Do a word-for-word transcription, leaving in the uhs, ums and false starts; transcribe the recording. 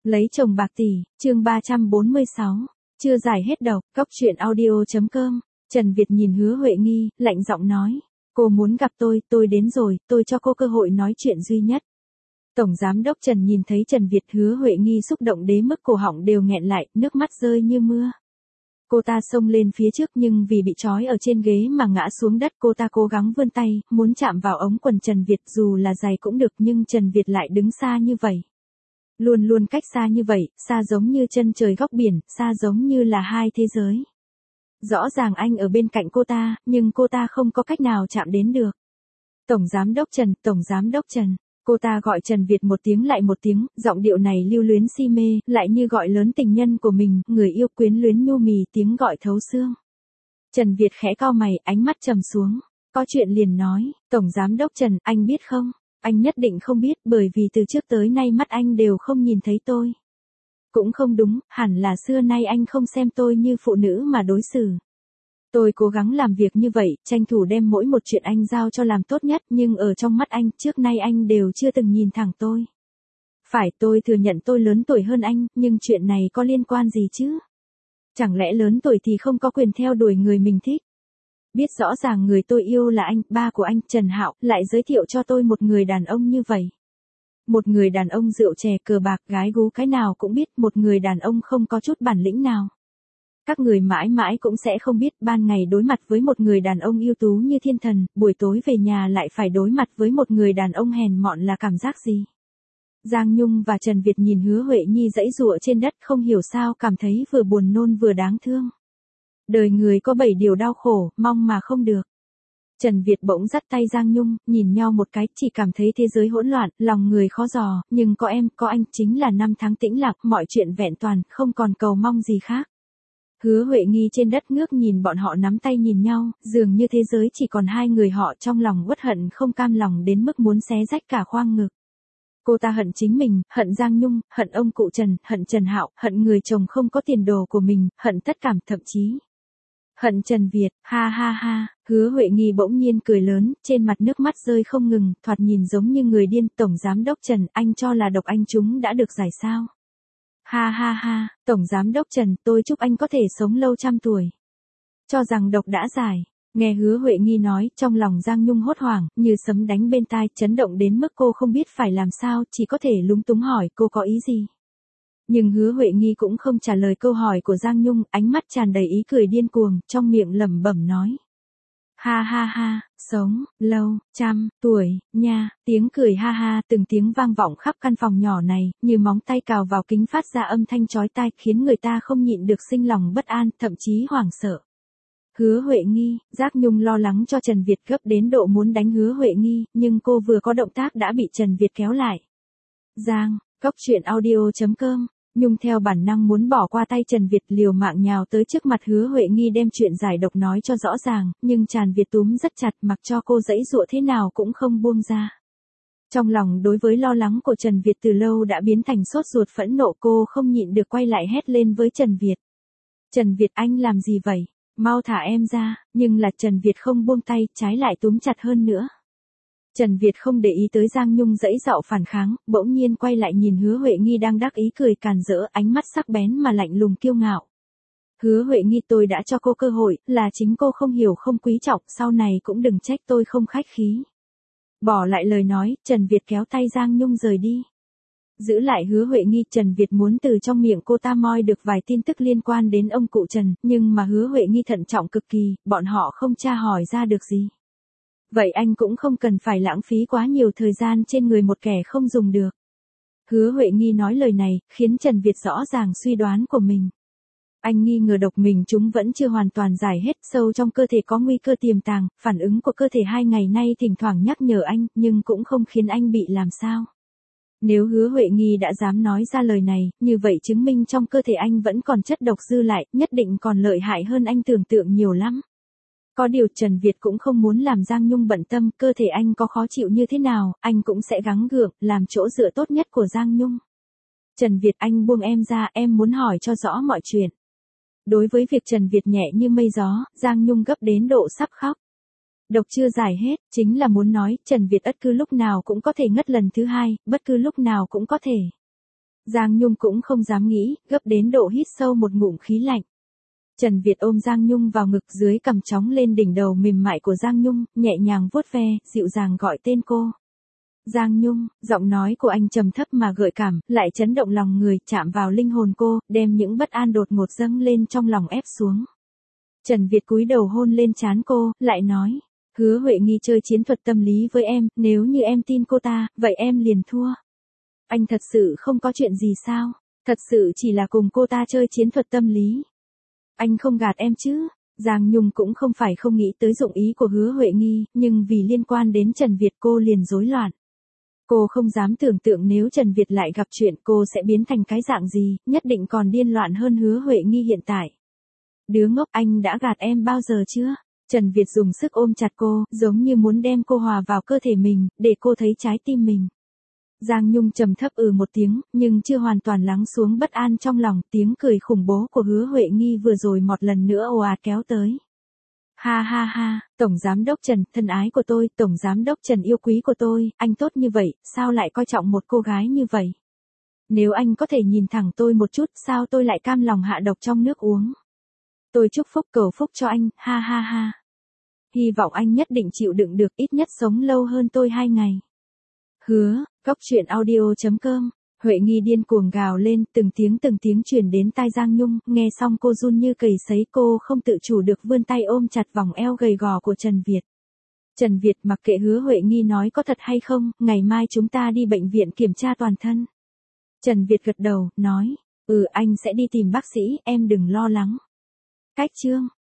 Lấy chồng bạc tỷ, chương ba trăm bốn mươi sáu, chưa giải hết độc, cóc truyện audio chấm com. Trần Việt nhìn Hứa Huệ Nghi, lạnh giọng nói, cô muốn gặp tôi, tôi đến rồi, tôi cho cô cơ hội nói chuyện duy nhất. Tổng giám đốc Trần nhìn thấy Trần Việt, Hứa Huệ Nghi xúc động đến mức cổ họng đều nghẹn lại, nước mắt rơi như mưa. Cô ta xông lên phía trước nhưng vì bị trói ở trên ghế mà ngã xuống đất, cô ta cố gắng vươn tay, muốn chạm vào ống quần Trần Việt, dù là giày cũng được, nhưng Trần Việt lại đứng xa như vậy. Luôn luôn cách xa như vậy, xa giống như chân trời góc biển, xa giống như là hai thế giới. Rõ ràng anh ở bên cạnh cô ta, nhưng cô ta không có cách nào chạm đến được. Tổng giám đốc Trần, tổng giám đốc Trần. Cô ta gọi Trần Việt một tiếng lại một tiếng, giọng điệu này lưu luyến si mê, lại như gọi lớn tình nhân của mình, người yêu quyến luyến nhu mì, tiếng gọi thấu xương. Trần Việt khẽ cau mày, ánh mắt trầm xuống. Có chuyện liền nói, tổng giám đốc Trần, anh biết không? Anh nhất định không biết, bởi vì từ trước tới nay mắt anh đều không nhìn thấy tôi. Cũng không đúng, hẳn là xưa nay anh không xem tôi như phụ nữ mà đối xử. Tôi cố gắng làm việc như vậy, tranh thủ đem mỗi một chuyện anh giao cho làm tốt nhất, nhưng ở trong mắt anh, trước nay anh đều chưa từng nhìn thẳng tôi. Phải, tôi thừa nhận tôi lớn tuổi hơn anh, nhưng chuyện này có liên quan gì chứ? Chẳng lẽ lớn tuổi thì không có quyền theo đuổi người mình thích? Biết rõ ràng người tôi yêu là anh, ba của anh, Trần Hạo, lại giới thiệu cho tôi một người đàn ông như vậy. Một người đàn ông rượu chè cờ bạc gái gú cái nào cũng biết, một người đàn ông không có chút bản lĩnh nào. Các người mãi mãi cũng sẽ không biết, ban ngày đối mặt với một người đàn ông ưu tú như thiên thần, buổi tối về nhà lại phải đối mặt với một người đàn ông hèn mọn là cảm giác gì. Giang Nhung và Trần Việt nhìn Hứa Huệ Nhi giãy giụa trên đất, không hiểu sao cảm thấy vừa buồn nôn vừa đáng thương. Đời người có bảy điều đau khổ, mong mà không được. Trần Việt bỗng dắt tay Giang Nhung, nhìn nhau một cái, chỉ cảm thấy thế giới hỗn loạn, lòng người khó dò, nhưng có em, có anh, chính là năm tháng tĩnh lặng, mọi chuyện vẹn toàn, không còn cầu mong gì khác. Hứa Huệ Nghi trên đất ngước nhìn bọn họ nắm tay nhìn nhau, dường như thế giới chỉ còn hai người họ, trong lòng uất hận không cam lòng đến mức muốn xé rách cả khoang ngực. Cô ta hận chính mình, hận Giang Nhung, hận ông cụ Trần, hận Trần Hạo, hận người chồng không có tiền đồ của mình, hận tất cả, thậm chí hận Trần Việt. Ha ha ha, Hứa Huệ Nghi bỗng nhiên cười lớn, trên mặt nước mắt rơi không ngừng, thoạt nhìn giống như người điên. Tổng giám đốc Trần, anh cho là độc anh chúng đã được giải sao? Ha ha ha, tổng giám đốc Trần, tôi chúc anh có thể sống lâu trăm tuổi. Cho rằng độc đã giải. Nghe Hứa Huệ Nghi nói, trong lòng Giang Nhung hốt hoảng, như sấm đánh bên tai, chấn động đến mức cô không biết phải làm sao, chỉ có thể lúng túng hỏi cô có ý gì. Nhưng Hứa Huệ Nghi cũng không trả lời câu hỏi của Giang Nhung, ánh mắt tràn đầy ý cười điên cuồng, trong miệng lẩm bẩm nói. Ha ha ha, sống, lâu, trăm, tuổi, nha, tiếng cười ha ha, từng tiếng vang vọng khắp căn phòng nhỏ này, như móng tay cào vào kính phát ra âm thanh chói tai, khiến người ta không nhịn được sinh lòng bất an, thậm chí hoảng sợ. Hứa Huệ Nghi, Giác Nhung lo lắng cho Trần Việt gấp đến độ muốn đánh Hứa Huệ Nghi, nhưng cô vừa có động tác đã bị Trần Việt kéo lại. Giang, cóc truyện audio chấm com. Nhung theo bản năng muốn bỏ qua tay Trần Việt, liều mạng nhào tới trước mặt Hứa Huệ Nghi đem chuyện giải độc nói cho rõ ràng, nhưng Trần Việt túm rất chặt, mặc cho cô giãy giụa thế nào cũng không buông ra. Trong lòng đối với lo lắng của Trần Việt từ lâu đã biến thành sốt ruột phẫn nộ, cô không nhịn được quay lại hét lên với Trần Việt. Trần Việt, anh làm gì vậy? Mau thả em ra, nhưng là Trần Việt không buông tay, trái lại túm chặt hơn nữa. Trần Việt không để ý tới Giang Nhung giãy giụa phản kháng, bỗng nhiên quay lại nhìn Hứa Huệ Nghi đang đắc ý cười càn rỡ, ánh mắt sắc bén mà lạnh lùng kiêu ngạo. Hứa Huệ Nghi, tôi đã cho cô cơ hội, là chính cô không hiểu không quý trọng, sau này cũng đừng trách tôi không khách khí. Bỏ lại lời nói, Trần Việt kéo tay Giang Nhung rời đi. Giữ lại Hứa Huệ Nghi, Trần Việt muốn từ trong miệng cô ta moi được vài tin tức liên quan đến ông cụ Trần, nhưng mà Hứa Huệ Nghi thận trọng cực kỳ, bọn họ không tra hỏi ra được gì. Vậy anh cũng không cần phải lãng phí quá nhiều thời gian trên người một kẻ không dùng được. Hứa Huệ Nghi nói lời này, khiến Trần Việt rõ ràng suy đoán của mình. Anh nghi ngờ độc mình chúng vẫn chưa hoàn toàn giải hết, sâu trong cơ thể có nguy cơ tiềm tàng, phản ứng của cơ thể hai ngày nay thỉnh thoảng nhắc nhở anh, nhưng cũng không khiến anh bị làm sao. Nếu Hứa Huệ Nghi đã dám nói ra lời này, như vậy chứng minh trong cơ thể anh vẫn còn chất độc dư lại, nhất định còn lợi hại hơn anh tưởng tượng nhiều lắm. Có điều Trần Việt cũng không muốn làm Giang Nhung bận tâm, cơ thể anh có khó chịu như thế nào, anh cũng sẽ gắng gượng, làm chỗ dựa tốt nhất của Giang Nhung. Trần Việt, anh buông em ra, em muốn hỏi cho rõ mọi chuyện. Đối với việc Trần Việt nhẹ như mây gió, Giang Nhung gấp đến độ sắp khóc. Độc chưa giải hết, chính là muốn nói, Trần Việt bất cứ lúc nào cũng có thể ngất lần thứ hai, bất cứ lúc nào cũng có thể. Giang Nhung cũng không dám nghĩ, gấp đến độ hít sâu một ngụm khí lạnh. Trần Việt ôm Giang Nhung vào ngực, dưới cằm chóng lên đỉnh đầu mềm mại của Giang Nhung, nhẹ nhàng vuốt ve, dịu dàng gọi tên cô. Giang Nhung, giọng nói của anh trầm thấp mà gợi cảm, lại chấn động lòng người, chạm vào linh hồn cô, đem những bất an đột ngột dâng lên trong lòng ép xuống. Trần Việt cúi đầu hôn lên trán cô, lại nói, Hứa Huệ Nghi chơi chiến thuật tâm lý với em, nếu như em tin cô ta, vậy em liền thua. Anh thật sự không có chuyện gì sao? Thật sự chỉ là cùng cô ta chơi chiến thuật tâm lý. Anh không gạt em chứ? Giang Nhung cũng không phải không nghĩ tới dụng ý của Hứa Huệ Nghi, nhưng vì liên quan đến Trần Việt cô liền rối loạn. Cô không dám tưởng tượng nếu Trần Việt lại gặp chuyện cô sẽ biến thành cái dạng gì, nhất định còn điên loạn hơn Hứa Huệ Nghi hiện tại. Đứa ngốc, anh đã gạt em bao giờ chưa? Trần Việt dùng sức ôm chặt cô, giống như muốn đem cô hòa vào cơ thể mình, để cô thấy trái tim mình. Giang Nhung trầm thấp ừ một tiếng, nhưng chưa hoàn toàn lắng xuống bất an trong lòng, tiếng cười khủng bố của Hứa Huệ Nghi vừa rồi một lần nữa ồ ạt kéo tới. Ha ha ha, Tổng Giám đốc Trần, thân ái của tôi, Tổng Giám đốc Trần yêu quý của tôi, anh tốt như vậy, sao lại coi trọng một cô gái như vậy? Nếu anh có thể nhìn thẳng tôi một chút, sao tôi lại cam lòng hạ độc trong nước uống? Tôi chúc phúc cầu phúc cho anh, ha ha ha. Hy vọng anh nhất định chịu đựng được, ít nhất sống lâu hơn tôi hai ngày. Hứa, Cóc Truyện Audio chấm com. Huệ Nghi điên cuồng gào lên, từng tiếng từng tiếng truyền đến tai Giang Nhung, nghe xong cô run như cầy sấy, cô không tự chủ được vươn tay ôm chặt vòng eo gầy gò của Trần Việt. Trần Việt mặc kệ Hứa Huệ Nghi nói có thật hay không, ngày mai chúng ta đi bệnh viện kiểm tra toàn thân. Trần Việt gật đầu, nói, ừ anh sẽ đi tìm bác sĩ, em đừng lo lắng. Cách chương